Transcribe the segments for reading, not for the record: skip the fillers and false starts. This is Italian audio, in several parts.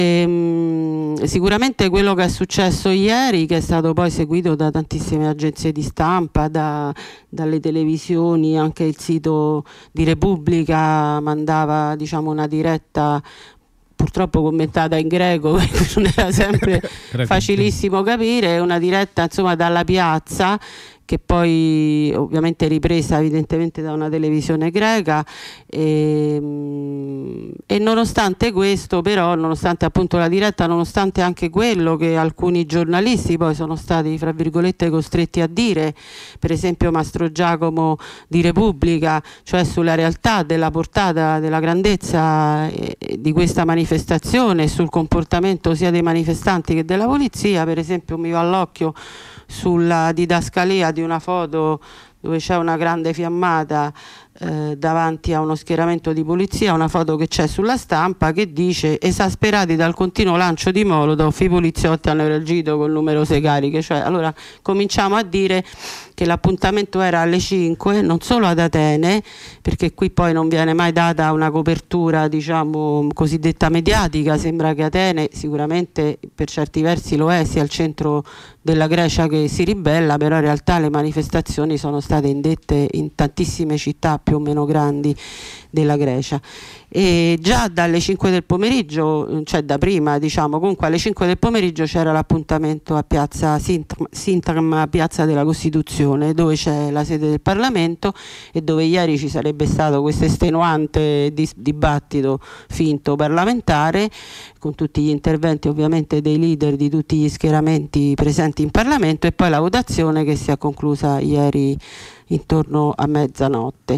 Sicuramente quello che è successo ieri, che è stato poi seguito da tantissime agenzie di stampa, dalle televisioni, anche il sito di Repubblica mandava, diciamo, una diretta purtroppo commentata in greco, perché non era sempre facilissimo capire, una diretta insomma dalla piazza, che poi ovviamente ripresa evidentemente da una televisione greca, e nonostante questo, però, nonostante appunto la diretta, nonostante anche quello che alcuni giornalisti poi sono stati fra virgolette costretti a dire, per esempio Mastro Giacomo di Repubblica, cioè sulla realtà della portata, della grandezza di questa manifestazione, sul comportamento sia dei manifestanti che della polizia. Per esempio mi va all'occhio sulla didascalia di una foto dove c'è una grande fiammata davanti a uno schieramento di polizia, una foto che c'è sulla stampa che dice: esasperati dal continuo lancio di molotov, i poliziotti hanno reagito con numerose cariche. Cioè, allora cominciamo a dire che l'appuntamento era alle 5, non solo ad Atene, perché qui poi non viene mai data una copertura, diciamo, cosiddetta mediatica. Sembra che Atene sicuramente per certi versi lo è, sia il centro della Grecia che si ribella, però in realtà le manifestazioni sono state indette in tantissime città più o meno grandi della Grecia, e già dalle 5 del pomeriggio, cioè da prima, diciamo, comunque alle 5 del pomeriggio c'era l'appuntamento a piazza Sintagma, piazza della Costituzione, dove c'è la sede del Parlamento e dove ieri ci sarebbe stato questo estenuante dibattito finto parlamentare, con tutti gli interventi ovviamente dei leader di tutti gli schieramenti presenti in Parlamento, e poi la votazione che si è conclusa ieri intorno a mezzanotte.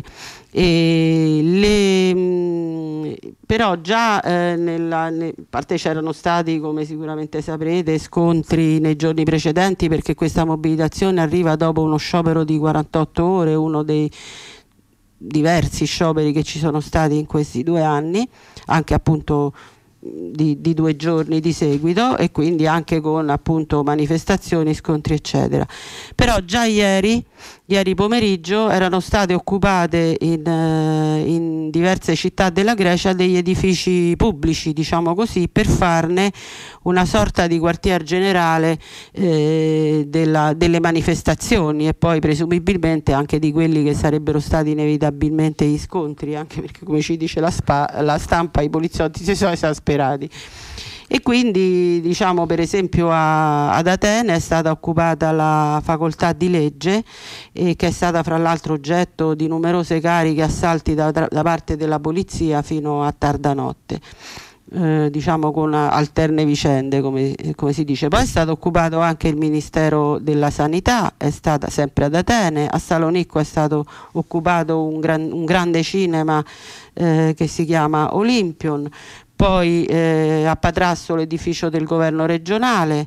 Però già a parte c'erano stati, come sicuramente saprete, scontri nei giorni precedenti, perché questa mobilitazione arriva dopo uno sciopero di 48 ore, uno dei diversi scioperi che ci sono stati in questi 2 anni, anche appunto di 2 giorni di seguito, e quindi anche con appunto manifestazioni, scontri eccetera. Però già ieri pomeriggio erano state occupate in diverse città della Grecia degli edifici pubblici, diciamo così, per farne una sorta di quartier generale delle manifestazioni, e poi presumibilmente anche di quelli che sarebbero stati inevitabilmente gli scontri, anche perché, come ci dice la stampa, i poliziotti si sono esasperati. E quindi, diciamo, per esempio ad Atene è stata occupata la facoltà di legge, che è stata fra l'altro oggetto di numerose cariche e assalti da parte della polizia fino a tarda notte, diciamo con alterne vicende, come si dice. Poi è stato occupato anche il Ministero della Sanità, è stata sempre ad Atene. A Salonicco è stato occupato un grande cinema che si chiama Olympion. Poi a Patrasso l'edificio del governo regionale,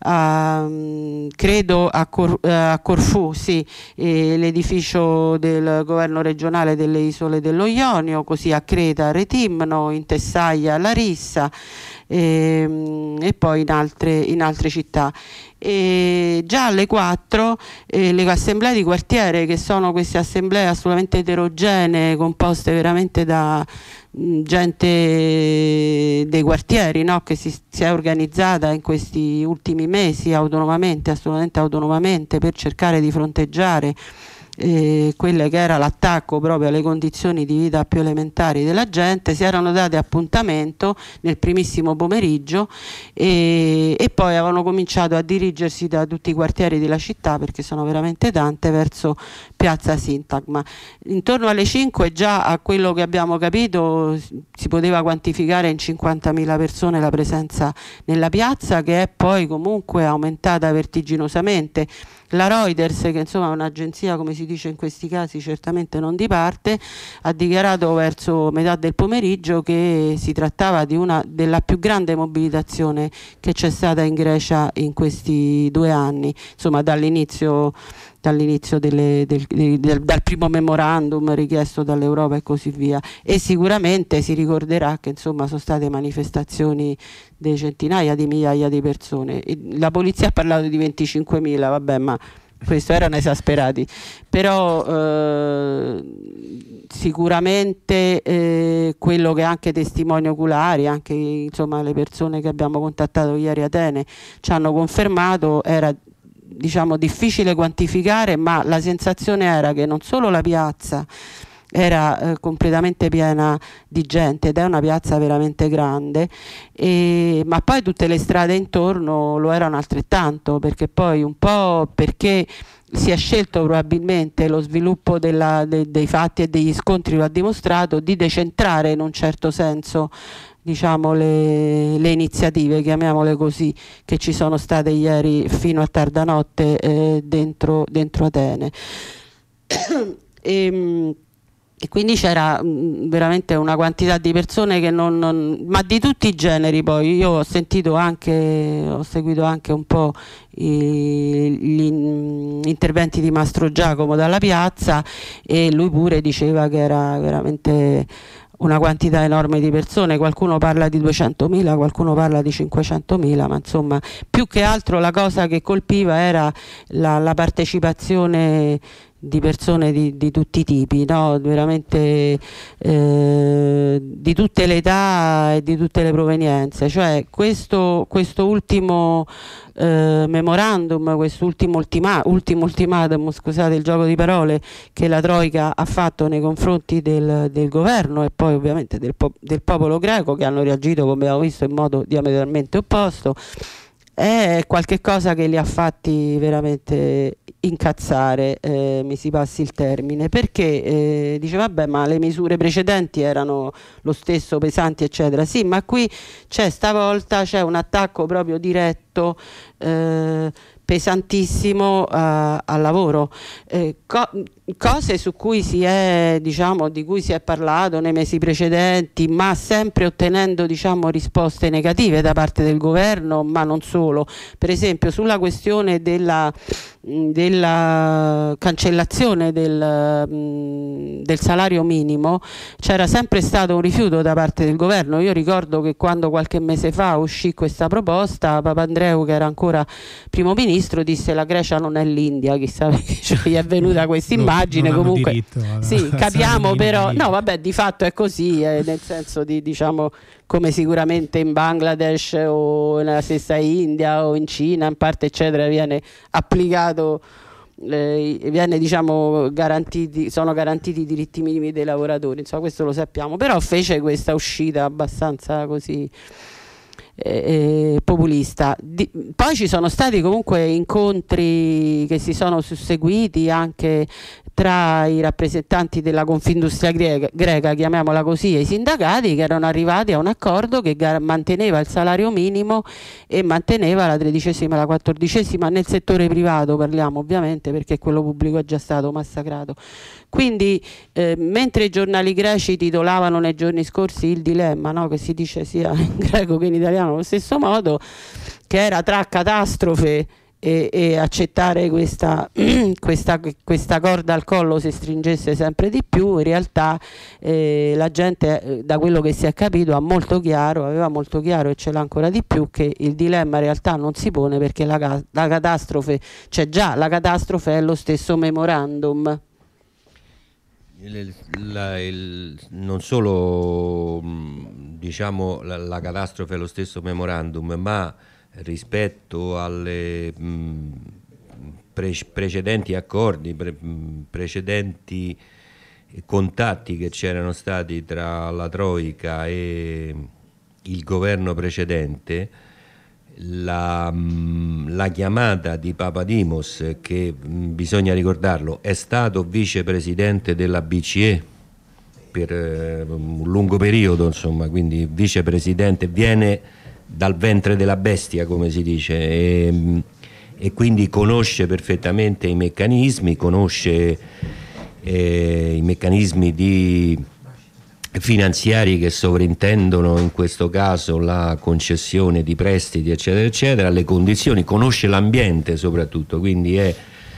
credo a Corfù l'edificio del governo regionale delle isole dello Ionio, così a Creta Retimno, in Tessaia Larissa, e poi in altre città. E già alle 4 le assemblee di quartiere, che sono queste assemblee assolutamente eterogenee, composte veramente da gente dei quartieri, no? Che si è organizzata in questi ultimi mesi autonomamente, assolutamente autonomamente, per cercare di fronteggiare quelle che era l'attacco proprio alle condizioni di vita più elementari della gente. Si erano date appuntamento nel primissimo pomeriggio e poi avevano cominciato a dirigersi da tutti i quartieri della città, perché sono veramente tante, verso piazza Sintagma. Intorno alle 5, già a quello che abbiamo capito, si poteva quantificare in 50.000 persone la presenza nella piazza, che è poi comunque aumentata vertiginosamente. La Reuters, che insomma è un'agenzia, come si dice in questi casi, certamente non di parte, ha dichiarato verso metà del pomeriggio che si trattava della più grande mobilitazione che c'è stata in Grecia in questi 2 anni, insomma dall'inizio dal primo memorandum richiesto dall'Europa e così via. E sicuramente si ricorderà che insomma sono state manifestazioni di centinaia di migliaia di persone. La polizia ha parlato di 25.000, vabbè, ma questo erano esasperati, però sicuramente quello che anche testimoni oculari, anche insomma le persone che abbiamo contattato ieri a Atene ci hanno confermato, era diciamo difficile quantificare, ma la sensazione era che non solo la piazza era completamente piena di gente, ed è una piazza veramente grande, ma poi tutte le strade intorno lo erano altrettanto, perché poi un po' perché si è scelto, probabilmente lo sviluppo dei fatti e degli scontri lo ha dimostrato, di decentrare in un certo senso diciamo le iniziative, chiamiamole così, che ci sono state ieri fino a tarda notte dentro Atene. E quindi c'era veramente una quantità di persone che ma di tutti i generi. Poi io ho seguito anche un po' gli interventi di Mastro Giacomo dalla piazza, e lui pure diceva che era veramente una quantità enorme di persone. Qualcuno parla di 200.000, qualcuno parla di 500.000, ma insomma più che altro la cosa che colpiva era la partecipazione di persone di tutti i tipi, no? Veramente di tutte le età e di tutte le provenienze. Cioè questo ultimo memorandum, quest'ultimo ultimatum, scusate il gioco di parole, che la Troika ha fatto nei confronti del governo e poi ovviamente del popolo greco, che hanno reagito, come abbiamo visto, in modo diametralmente opposto, è qualche cosa che li ha fatti veramente incazzare, mi si passi il termine, perché dice vabbè, ma le misure precedenti erano lo stesso, pesanti eccetera. Sì, ma qui stavolta c'è un attacco proprio diretto, pesantissimo al lavoro, cose su cui di cui si è parlato nei mesi precedenti, ma sempre ottenendo risposte negative da parte del governo, ma non solo. Per esempio sulla questione della cancellazione del salario minimo c'era sempre stato un rifiuto da parte del governo. Io ricordo che quando qualche mese fa uscì questa proposta, Papandreou, che era ancora primo ministro, disse la Grecia non è l'India, chissà perché gli è venuta questa immagine. Comunque sì, capiamo, però no vabbè, di fatto è così, nel senso di come sicuramente in Bangladesh o nella stessa India o in Cina in parte eccetera viene applicato, sono garantiti i diritti minimi dei lavoratori, insomma questo lo sappiamo, però fece questa uscita abbastanza così populista. Poi ci sono stati comunque incontri che si sono susseguiti anche tra i rappresentanti della Confindustria greca, chiamiamola così, e i sindacati, che erano arrivati a un accordo che manteneva il salario minimo e manteneva la 13ª e la 14ª nel settore privato, parliamo ovviamente, perché quello pubblico è già stato massacrato. Quindi mentre i giornali greci titolavano nei giorni scorsi il dilemma, no? Che si dice sia in greco che in italiano allo stesso modo, che era tra catastrofe e accettare questa corda al collo si stringesse sempre di più, in realtà la gente, da quello che si è capito, aveva molto chiaro, e ce l'ha ancora di più, che il dilemma in realtà non si pone, perché la catastrofe c'è già, la catastrofe è lo stesso memorandum. Non solo la catastrofe è lo stesso memorandum, ma rispetto alle precedenti accordi, precedenti contatti che c'erano stati tra la Troika e il governo precedente, la chiamata di Papadimos, che bisogna ricordarlo è stato vicepresidente della BCE per un lungo periodo, insomma, quindi vicepresidente, viene dal ventre della bestia, come si dice, e quindi conosce perfettamente i meccanismi, i meccanismi finanziari che sovrintendono in questo caso la concessione di prestiti eccetera eccetera, le condizioni, conosce l'ambiente soprattutto, quindi è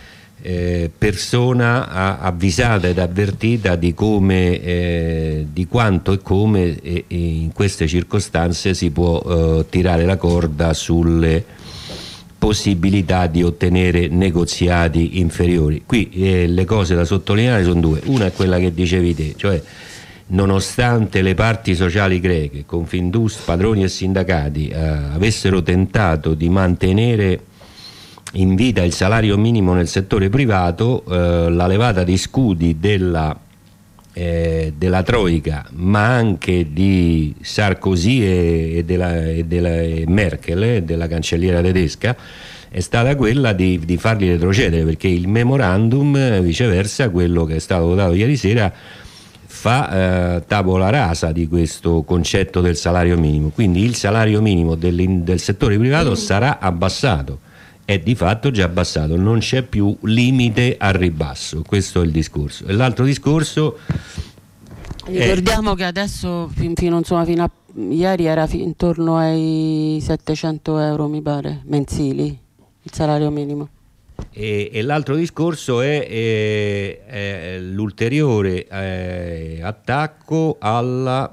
persona avvisata ed avvertita di come, di quanto e come in queste circostanze si può tirare la corda sulle possibilità di ottenere negoziati inferiori. Qui le cose da sottolineare sono due: una è quella che dicevi te, cioè nonostante le parti sociali greche, Confindustria, padroni e sindacati avessero tentato di mantenere in vita il salario minimo nel settore privato, la levata di scudi della Troica, ma anche di Sarkozy e della Merkel, della cancelliera tedesca, è stata quella di farli retrocedere, perché il memorandum, viceversa, quello che è stato votato ieri sera, fa tavola rasa di questo concetto del salario minimo. Quindi il salario minimo del settore privato sarà abbassato, è di fatto già abbassato, non c'è più limite al ribasso. Questo è il discorso. E l'altro discorso ricordiamo che adesso fino a ieri era intorno ai 700 euro, mi pare, mensili, il salario minimo. E l'altro discorso è l'ulteriore attacco alle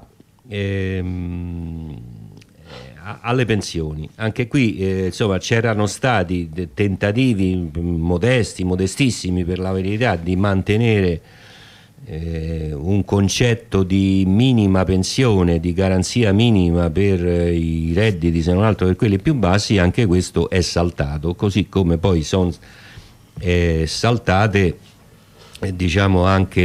pensioni. Anche qui insomma c'erano stati tentativi modestissimi per la verità, di mantenere un concetto di minima pensione, di garanzia minima per i redditi, se non altro per quelli più bassi. Anche questo è saltato, così come poi sono saltate diciamo anche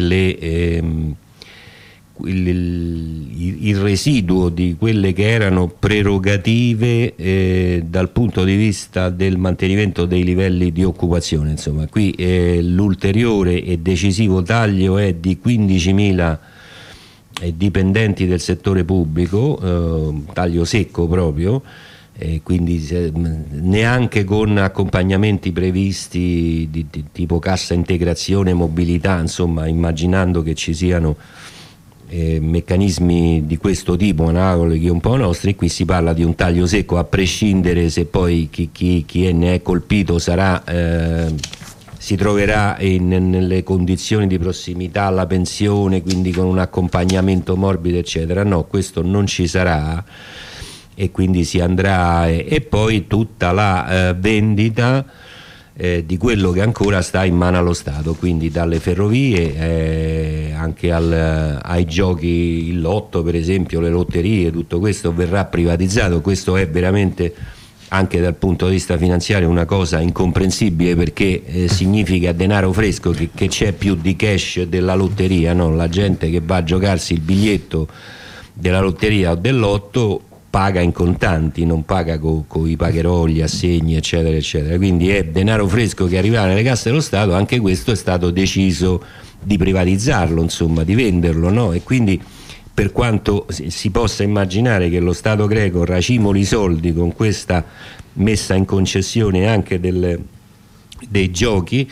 il residuo di quelle che erano prerogative dal punto di vista del mantenimento dei livelli di occupazione. Insomma, qui l'ulteriore e decisivo taglio è di 15.000 dipendenti del settore pubblico, taglio secco proprio, quindi neanche con accompagnamenti previsti di tipo cassa integrazione, mobilità, insomma, immaginando che ci siano meccanismi di questo tipo analoghi un po' nostri. Qui si parla di un taglio secco, a prescindere se poi chi ne è colpito si troverà nelle condizioni di prossimità alla pensione, quindi con un accompagnamento morbido eccetera. No, questo non ci sarà, e quindi si andrà e poi tutta la vendita di quello che ancora sta in mano allo Stato, quindi dalle ferrovie anche ai giochi, il lotto per esempio, le lotterie, tutto questo verrà privatizzato. Questo è veramente, anche dal punto di vista finanziario, una cosa incomprensibile, perché significa denaro fresco, che c'è più di cash della lotteria, no? La gente che va a giocarsi il biglietto della lotteria o del lotto paga in contanti, non paga con i pagheroli, assegni eccetera eccetera, quindi è denaro fresco che arriva nelle casse dello Stato. Anche questo è stato deciso di privatizzarlo, insomma di venderlo, no? E quindi, per quanto si possa immaginare che lo Stato greco racimoli i soldi con questa messa in concessione anche dei giochi,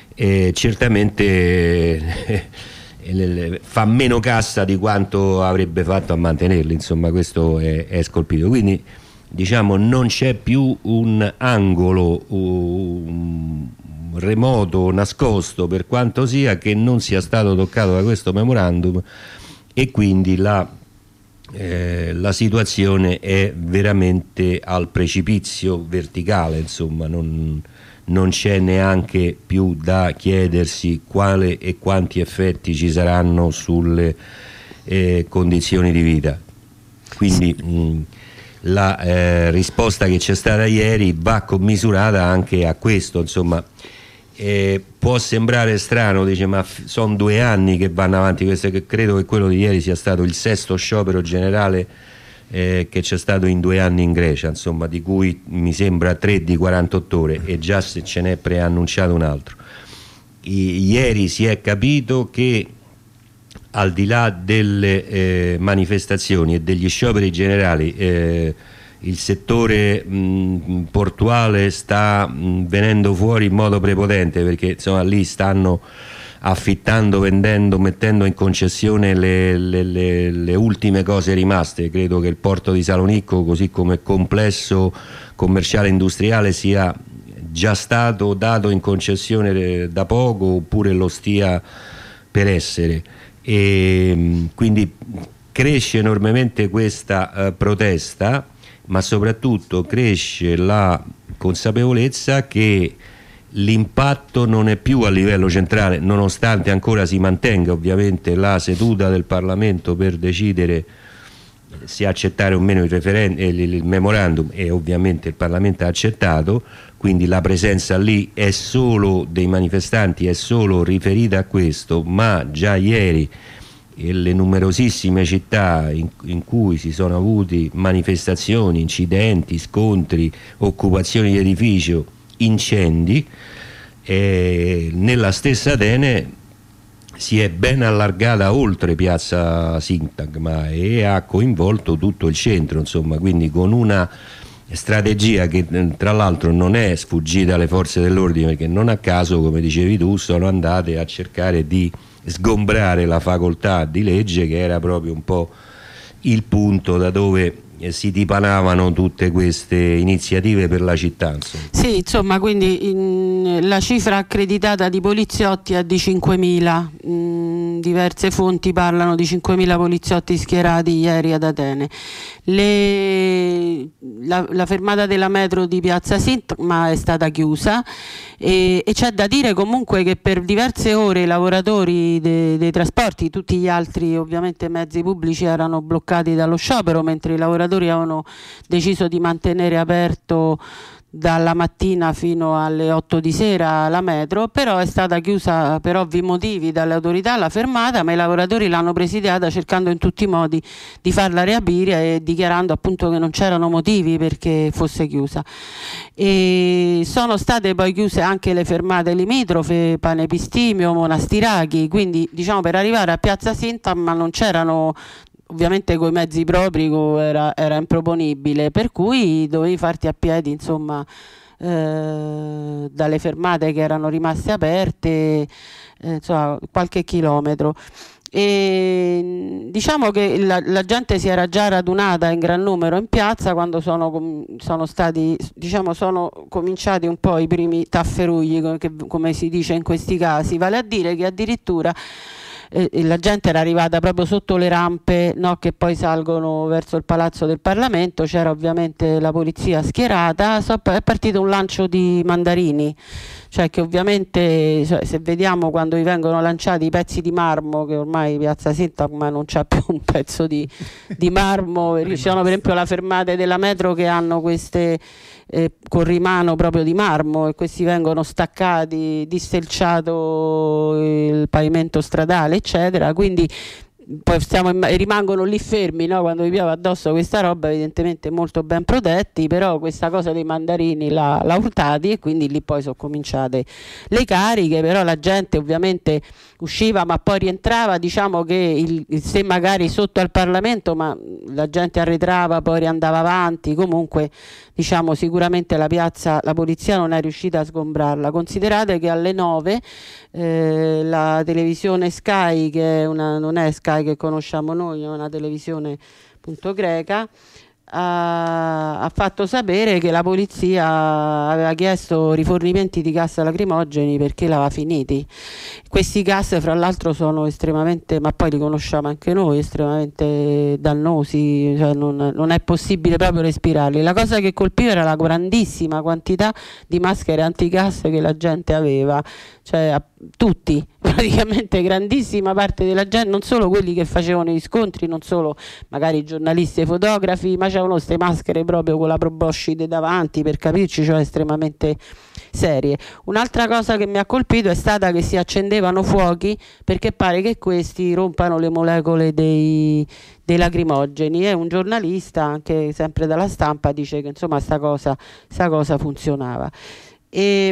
certamente fa meno cassa di quanto avrebbe fatto a mantenerli, insomma questo è scolpito. Quindi diciamo non c'è più un angolo remoto, nascosto per quanto sia, che non sia stato toccato da questo memorandum, e quindi la situazione è veramente al precipizio verticale, insomma non c'è neanche più da chiedersi quale e quanti effetti ci saranno sulle condizioni di vita. Quindi la risposta che c'è stata ieri va commisurata anche a questo, insomma. Può sembrare strano, dice, ma sono 2 anni che vanno avanti questo, che credo che quello di ieri sia stato il 6º sciopero generale che c'è stato in 2 anni in Grecia, insomma, di cui mi sembra 3 di 48 ore, e già se ce n'è preannunciato un altro. Ieri si è capito che, al di là delle manifestazioni e degli scioperi generali, il settore portuale sta venendo fuori in modo prepotente, perché insomma lì stanno affittando, vendendo, mettendo in concessione le ultime cose rimaste. Credo che il porto di Salonicco, così come complesso commerciale industriale, sia già stato dato in concessione da poco, oppure lo stia per essere, e quindi cresce enormemente questa protesta, ma soprattutto cresce la consapevolezza che l'impatto non è più a livello centrale, nonostante ancora si mantenga ovviamente la seduta del Parlamento per decidere se accettare o meno il memorandum, e ovviamente il Parlamento ha accettato, quindi la presenza lì è solo dei manifestanti, è solo riferita a questo, ma già ieri le numerosissime città in cui si sono avuti manifestazioni, incidenti, scontri, occupazioni di edificio, incendi, nella stessa Atene si è ben allargata oltre piazza Sintagma e ha coinvolto tutto il centro, insomma, quindi con una strategia che tra l'altro non è sfuggita alle forze dell'ordine, perché non a caso, come dicevi tu, sono andate a cercare di sgombrare la facoltà di legge, che era proprio un po' il punto da dove si dipanavano tutte queste iniziative per la città, insomma. Sì, insomma, quindi la cifra accreditata di poliziotti è di 5.000, diverse fonti parlano di 5.000 poliziotti schierati ieri ad Atene. La fermata della metro di Piazza Sintagma è stata chiusa e c'è da dire comunque che per diverse ore i lavoratori dei trasporti, tutti gli altri ovviamente mezzi pubblici, erano bloccati dallo sciopero, mentre i lavoratori avevano deciso di mantenere aperto dalla mattina fino alle 8 di sera la metro, però è stata chiusa per ovvi motivi dalle autorità la fermata, ma i lavoratori l'hanno presidiata cercando in tutti i modi di farla riaprire e dichiarando appunto che non c'erano motivi perché fosse chiusa. E sono state poi chiuse anche le fermate limitrofe, Panepistimio, Monastirachi, quindi diciamo per arrivare a Piazza Sintagma non c'erano, ovviamente coi mezzi propri era improponibile, per cui dovevi farti a piedi, insomma, dalle fermate che erano rimaste aperte, insomma, qualche chilometro. E diciamo che la gente si era già radunata in gran numero in piazza quando sono cominciati un po' i primi tafferugli, come si dice in questi casi, vale a dire che addirittura la gente era arrivata proprio sotto le rampe, no, che poi salgono verso il Palazzo del Parlamento, c'era ovviamente la polizia schierata, è partito un lancio di mandarini, cioè che ovviamente se vediamo quando vi vengono lanciati i pezzi di marmo, che ormai Piazza Sintagma non c'ha più un pezzo di marmo, ci sono per esempio le fermate della metro che hanno queste corrimano proprio di marmo e questi vengono staccati, disselciato il pavimento stradale eccetera, quindi poi rimangono lì fermi, no? Quando vi piove addosso questa roba, evidentemente molto ben protetti, però questa cosa dei mandarini l'ha urtati e quindi lì poi sono cominciate le cariche, però la gente ovviamente usciva ma poi rientrava, diciamo che se magari sotto al Parlamento, ma la gente arretrava, poi riandava avanti, comunque diciamo sicuramente la piazza, la polizia non è riuscita a sgombrarla. Considerate che alle 9 la televisione Sky, che non è Sky che conosciamo noi, è una televisione appunto greca, ha fatto sapere che la polizia aveva chiesto rifornimenti di gas lacrimogeni perché l'aveva finiti. Questi gas fra l'altro sono estremamente, ma poi li conosciamo anche noi, estremamente dannosi, cioè non è possibile proprio respirarli. La cosa che colpiva era la grandissima quantità di maschere antigas che la gente aveva, cioè tutti, praticamente grandissima parte della gente, non solo quelli che facevano gli scontri, non solo magari giornalisti e fotografi, ma c'erano queste maschere proprio con la proboscide davanti, per capirci, cioè estremamente serie. Un'altra cosa che mi ha colpito è stata che si accendevano fuochi perché pare che questi rompano le molecole dei lacrimogeni, e un giornalista anche sempre dalla Stampa dice che insomma sta cosa funzionava. C'è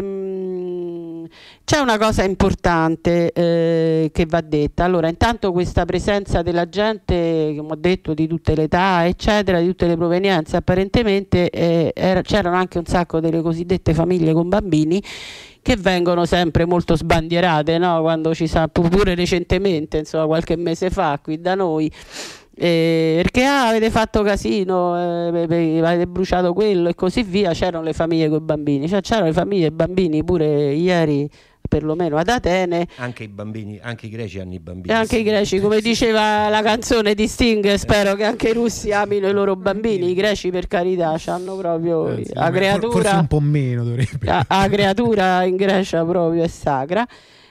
una cosa importante che va detta. Allora, intanto questa presenza della gente, come ho detto, di tutte le età, eccetera, di tutte le provenienze, apparentemente c'erano anche un sacco delle cosiddette famiglie con bambini che vengono sempre molto sbandierate, no? Quando ci sa, pure recentemente, insomma qualche mese fa qui da noi, perché avete fatto casino, avete bruciato quello e così via. C'erano le famiglie con i bambini, cioè c'erano le famiglie e i bambini pure ieri perlomeno ad Atene. Anche i bambini, anche i greci hanno i bambini. E anche i greci, come diceva la canzone di Sting, spero che anche i russi amino i loro bambini. I greci, per carità, hanno proprio la creatura, forse un po' meno dovrebbe. La creatura in Grecia proprio è sacra.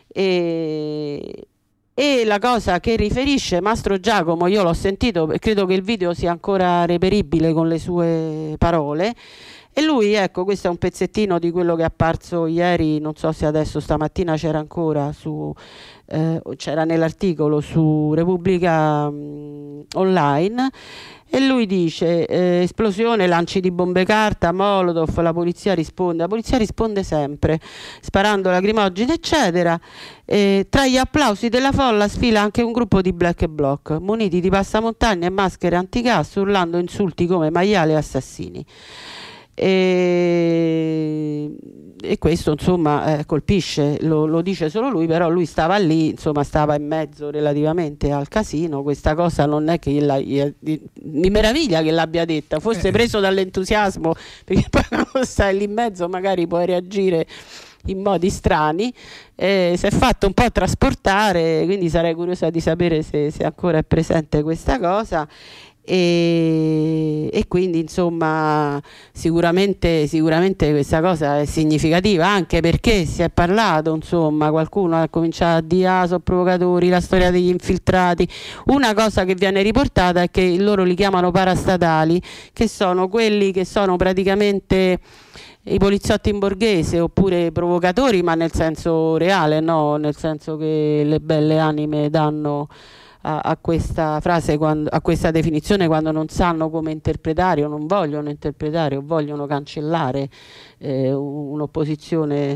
E la cosa che riferisce Mastro Giacomo, io l'ho sentito e credo che il video sia ancora reperibile con le sue parole, e lui, ecco, questo è un pezzettino di quello che è apparso ieri, non so se adesso stamattina c'era ancora c'era nell'articolo su Repubblica Online, e lui dice esplosione, lanci di bombe carta, Molotov, la polizia risponde sempre sparando lacrimogene eccetera. Tra gli applausi della folla sfila anche un gruppo di black bloc muniti di passamontagna e maschere antigas, urlando insulti come maiali e assassini. E questo insomma colpisce, lo dice solo lui, però lui stava lì, insomma stava in mezzo relativamente al casino. Questa cosa non è che mi meraviglia che l'abbia detta, forse preso dall'entusiasmo, perché poi quando stai lì in mezzo magari puoi reagire in modi strani. Si è fatto un po' trasportare, quindi sarei curiosa di sapere se ancora è presente questa cosa. E quindi insomma sicuramente questa cosa è significativa, anche perché si è parlato, insomma qualcuno ha cominciato a dire sono provocatori, la storia degli infiltrati. Una cosa che viene riportata è che loro li chiamano parastatali, che sono quelli che sono praticamente i poliziotti in borghese, oppure provocatori, ma nel senso reale, no? Nel senso che le belle anime danno a questa frase, a questa definizione, quando non sanno come interpretare o non vogliono interpretare o vogliono cancellare un'opposizione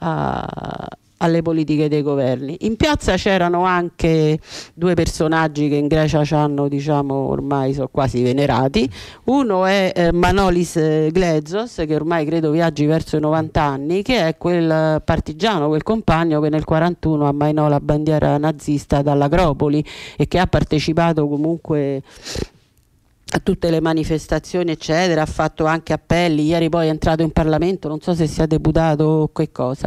alle politiche dei governi. In piazza c'erano anche due personaggi che in Grecia hanno, diciamo, ormai sono quasi venerati. Uno è Manolis Glezos, che ormai credo viaggi verso i 90 anni, che è quel partigiano, quel compagno che nel 41 ammainò la bandiera nazista dall'Acropoli e che ha partecipato comunque a tutte le manifestazioni eccetera, ha fatto anche appelli, ieri poi è entrato in Parlamento, non so se sia deputato o che cosa,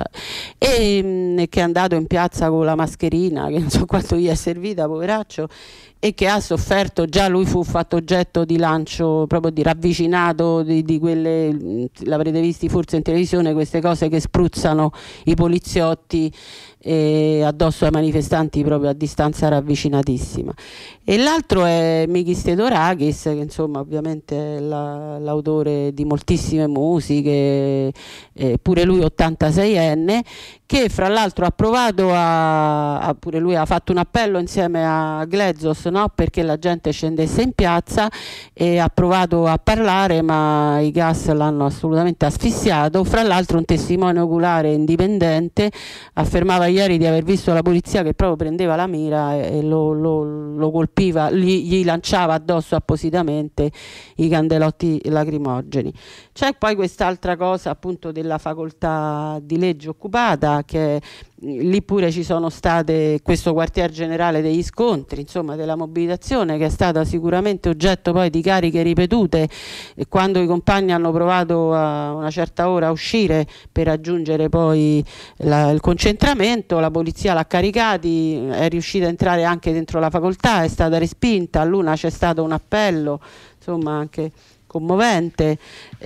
e che è andato in piazza con la mascherina, che non so quanto gli è servita, poveraccio, e che ha sofferto, già lui fu fatto oggetto di lancio, proprio di ravvicinato di quelle, l'avrete visti forse in televisione, queste cose che spruzzano i poliziotti addosso ai manifestanti proprio a distanza ravvicinatissima. E l'altro è Mikis Theodorakis, che insomma ovviamente è l'autore di moltissime musiche, pure lui 86enne, che fra l'altro ha provato pure lui ha fatto un appello insieme a Glezos, no? Perché la gente scendesse in piazza, e ha provato a parlare, ma i gas l'hanno assolutamente asfissiato. Fra l'altro un testimone oculare indipendente affermava ieri di aver visto la polizia che proprio prendeva la mira e lo colpiva, gli lanciava addosso appositamente i candelotti lacrimogeni. C'è poi quest'altra cosa appunto della facoltà di legge occupata, che lì pure ci sono state questo quartier generale degli scontri, insomma della mobilitazione, che è stata sicuramente oggetto poi di cariche ripetute, e quando i compagni hanno provato a una certa ora a uscire per raggiungere poi il concentramento, la polizia l'ha caricati, è riuscita a entrare anche dentro la facoltà, è stata respinta. A Luna c'è stato un appello, insomma anche commovente,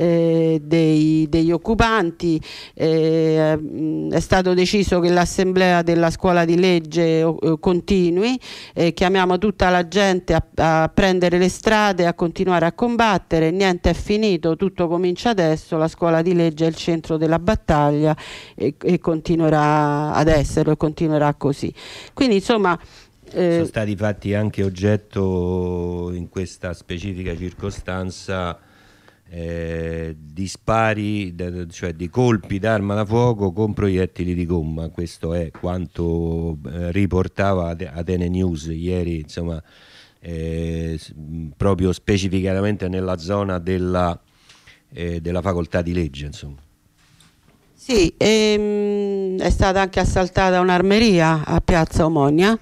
degli occupanti. È stato deciso che l'assemblea della scuola di legge continui, chiamiamo tutta la gente a prendere le strade, a continuare a combattere, niente è finito, tutto comincia adesso, la scuola di legge è il centro della battaglia e continuerà ad esserlo e continuerà così. Quindi insomma sono stati fatti anche oggetto in questa specifica circostanza di spari, cioè di colpi d'arma da fuoco con proiettili di gomma. Questo è quanto riportava Atene News ieri, insomma, proprio specificatamente nella zona della facoltà di legge, insomma. Sì, è stata anche assaltata un'armeria a Piazza Omonia.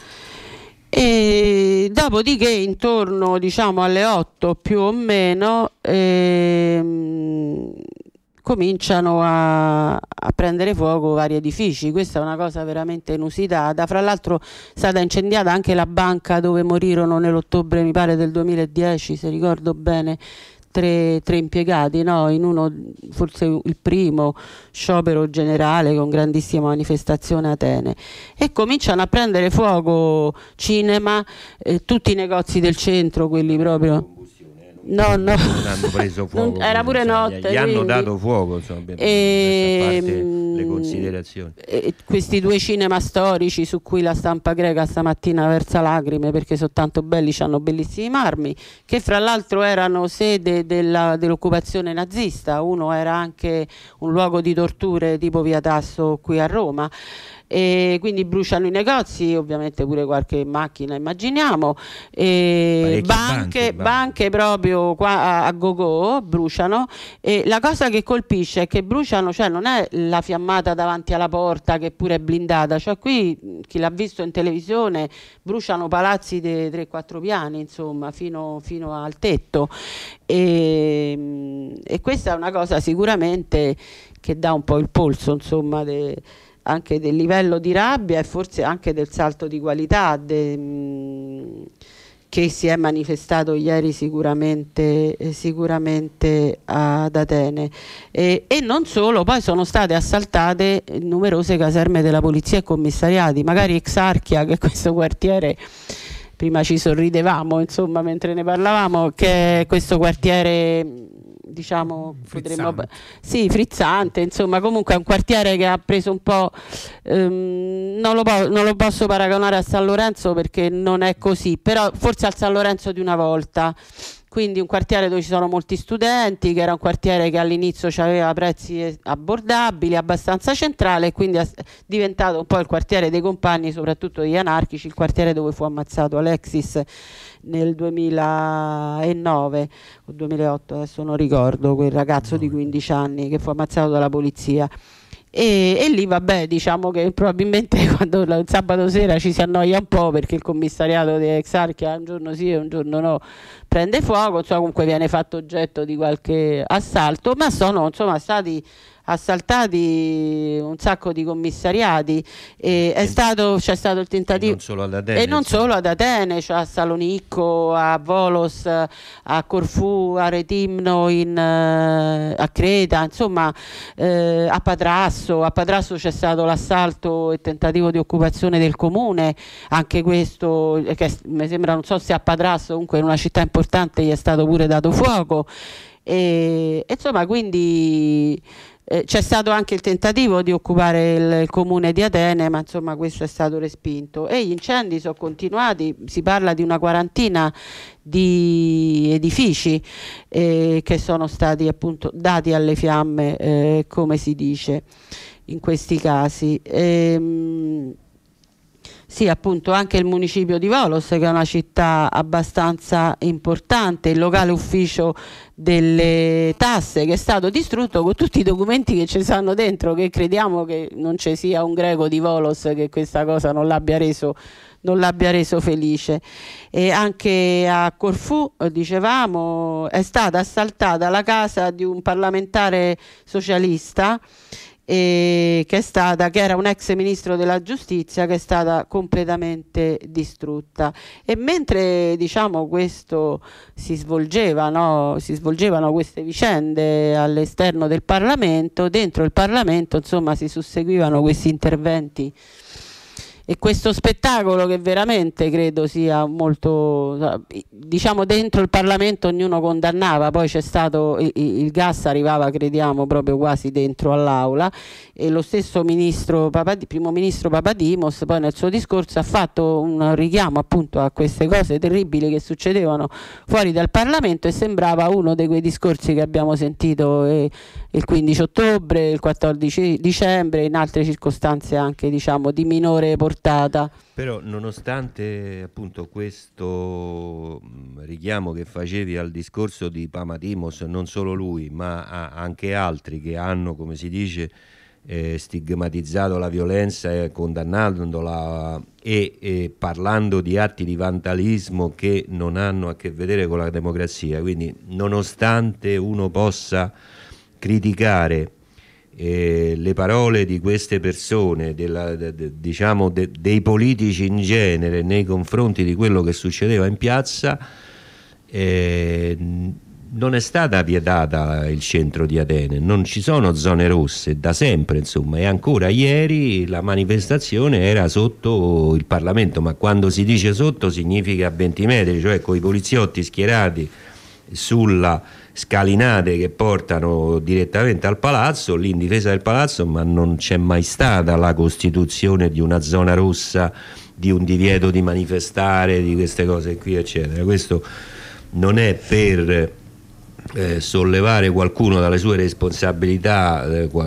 E dopodiché intorno, diciamo, alle 8 più o meno, cominciano a prendere fuoco vari edifici. Questa è una cosa veramente inusitata. Fra l'altro è stata incendiata anche la banca dove morirono nell'ottobre, mi pare, del 2010, se ricordo bene, tre impiegati, no? In uno, forse il primo, sciopero generale con grandissima manifestazione a Atene, e cominciano a prendere fuoco cinema, tutti i negozi del centro, quelli proprio... No, hanno preso fuoco, era pure notte, gli hanno dato fuoco, insomma, a parte le considerazioni. Questi due cinema storici su cui la stampa greca stamattina versa lacrime perché sono tanto belli, hanno bellissimi marmi, che fra l'altro erano sede dell'occupazione nazista. Uno era anche un luogo di torture tipo Via Tasso qui a Roma. E quindi bruciano i negozi, ovviamente pure qualche macchina, immaginiamo, e banche proprio qua a go-go bruciano. E la cosa che colpisce è che bruciano, cioè non è la fiammata davanti alla porta che pure è blindata, cioè qui chi l'ha visto in televisione bruciano palazzi di 3-4 piani, insomma, fino al tetto, e questa è una cosa sicuramente che dà un po' il polso, insomma, anche del livello di rabbia e forse anche del salto di qualità che si è manifestato ieri sicuramente ad Atene, e non solo. Poi sono state assaltate numerose caserme della polizia e commissariati, magari Exarchia, che è questo quartiere, prima ci sorridevamo insomma mentre ne parlavamo, che è questo quartiere, diciamo, frizzante. Frizzante, insomma, comunque è un quartiere che ha preso un po', non lo posso paragonare a San Lorenzo perché non è così, però forse al San Lorenzo di una volta. Quindi un quartiere dove ci sono molti studenti, che era un quartiere che all'inizio aveva prezzi abbordabili, abbastanza centrale, e quindi è diventato un po' il quartiere dei compagni, soprattutto degli anarchici, il quartiere dove fu ammazzato Alexis nel 2009 o 2008, adesso non ricordo, quel ragazzo di 15 anni che fu ammazzato dalla polizia. E lì vabbè, diciamo che probabilmente quando il sabato sera ci si annoia un po' perché il commissariato di Exarchia un giorno sì e un giorno no prende fuoco, insomma, comunque viene fatto oggetto di qualche assalto, ma sono insomma stati assaltati un sacco di commissariati, e c'è stato il tentativo, e non solo ad Atene, cioè a Salonicco, a Volos, a Corfù, a Retimno, a Creta, insomma, a Patrasso c'è stato l'assalto e tentativo di occupazione del comune, anche questo che mi sembra, non so se a Patrasso, comunque in una città importante, gli è stato pure dato fuoco, e insomma, quindi c'è stato anche il tentativo di occupare il comune di Atene, ma insomma questo è stato respinto, e gli incendi sono continuati. Si parla di una quarantina di edifici che sono stati appunto dati alle fiamme, come si dice in questi casi. Sì, appunto, anche il municipio di Volos, che è una città abbastanza importante, il locale ufficio delle tasse, che è stato distrutto con tutti i documenti che ci stanno dentro, che crediamo che non ci sia un greco di Volos che questa cosa non l'abbia reso felice. E anche a Corfù, dicevamo, è stata assaltata la casa di un parlamentare socialista, che era un ex ministro della giustizia, che è stata completamente distrutta. E mentre, diciamo, questo si svolgevano queste vicende all'esterno del Parlamento, dentro il Parlamento insomma si susseguivano questi interventi e questo spettacolo, che veramente credo sia molto, diciamo, dentro il Parlamento ognuno condannava, poi c'è stato il gas, arrivava, crediamo, proprio quasi dentro all'aula, e lo stesso primo ministro Papadimos poi nel suo discorso ha fatto un richiamo appunto a queste cose terribili che succedevano fuori dal Parlamento, e sembrava uno di quei discorsi che abbiamo sentito il 15 ottobre, il 14 dicembre, in altre circostanze anche, diciamo, di minore portata. Però nonostante appunto questo richiamo che facevi al discorso di Papadimos, non solo lui ma anche altri che hanno, come si dice, stigmatizzato la violenza, condannandola e parlando di atti di vandalismo che non hanno a che vedere con la democrazia, quindi nonostante uno possa criticare le parole di queste persone, diciamo dei politici in genere nei confronti di quello che succedeva in piazza, non è stata vietata il centro di Atene, non ci sono zone rosse da sempre, insomma, e ancora ieri la manifestazione era sotto il Parlamento, ma quando si dice sotto significa a 20 metri, cioè con i poliziotti schierati sulla scalinate che portano direttamente al palazzo, lì in difesa del palazzo, ma non c'è mai stata la costituzione di una zona rossa, di un divieto di manifestare, di queste cose qui, eccetera. Questo non è per sollevare qualcuno dalle sue responsabilità,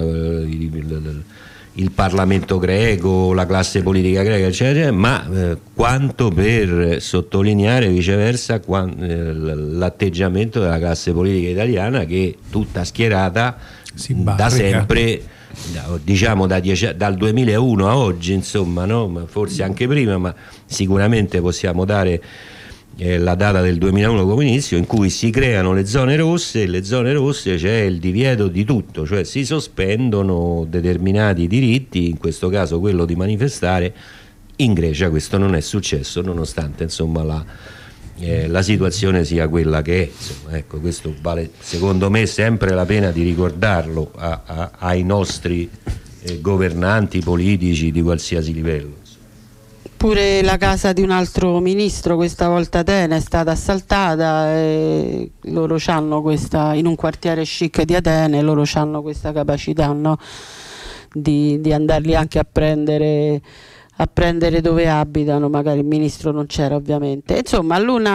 il Parlamento greco, la classe politica greca, eccetera, ma quanto per sottolineare viceversa l'atteggiamento della classe politica italiana, che tutta schierata da sempre, diciamo dal 2001 a oggi, insomma, no? Ma forse anche prima, ma sicuramente possiamo dare la data del 2001 come inizio, in cui si creano le zone rosse, e le zone rosse c'è il divieto di tutto, cioè si sospendono determinati diritti, in questo caso quello di manifestare. In Grecia questo non è successo, nonostante, insomma, la situazione sia quella che è, insomma, ecco, questo vale secondo me sempre la pena di ricordarlo ai nostri governanti politici di qualsiasi livello. Pure la casa di un altro ministro, questa volta Atene, è stata assaltata, e loro c'hanno questa, in un quartiere chic di Atene, loro c'hanno questa capacità, no? di andarli anche a prendere dove abitano, magari il ministro non c'era ovviamente. Insomma,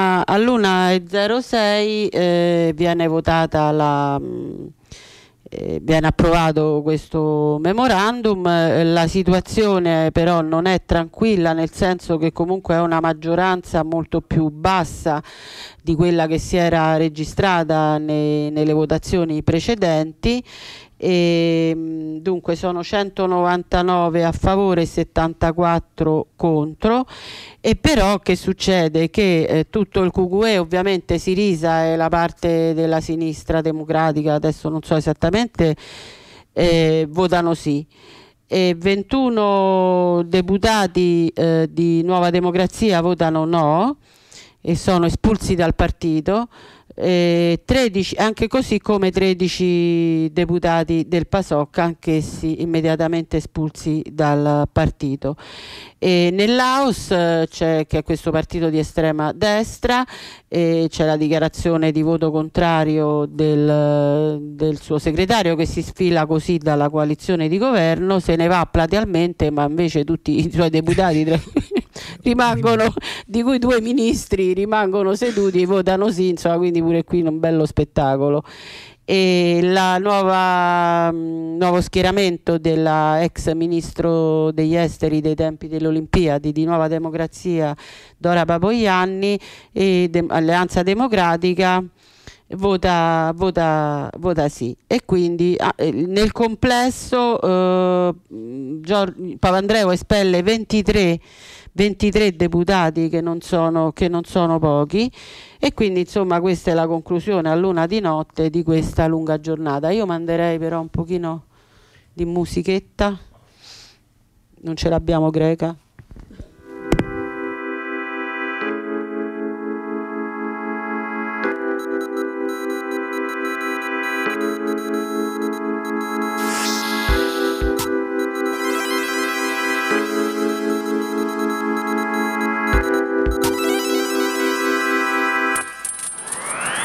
all'1:06 viene votata viene approvato questo memorandum. La situazione però non è tranquilla, nel senso che comunque è una maggioranza molto più bassa di quella che si era registrata nelle votazioni precedenti, e dunque sono 199 a favore e 74 contro. E però che succede? Che tutto il QQE, ovviamente Sirisa è la parte della sinistra democratica, adesso non so esattamente, votano sì, e 21 deputati di Nuova Democrazia votano no e sono espulsi dal partito. 13, anche così come 13 deputati del PASOK, anch'essi immediatamente espulsi dal partito. E nel Laos c'è, che è questo partito di estrema destra, c'è la dichiarazione di voto contrario del suo segretario, che si sfila così dalla coalizione di governo, se ne va platealmente, ma invece tutti i suoi deputati rimangono, di cui 2 ministri rimangono seduti e votano sì, insomma, quindi pure qui un bello spettacolo. E la nuovo schieramento della ex ministro degli esteri dei tempi delle Olimpiadi di Nuova Democrazia, Dora Papoianni, e Alleanza Democratica vota sì. E quindi nel complesso Papandreou espelle 23 deputati, che non sono pochi, e quindi insomma questa è la conclusione a luna di notte di questa lunga giornata. Io manderei però un pochino di musichetta, non ce l'abbiamo greca.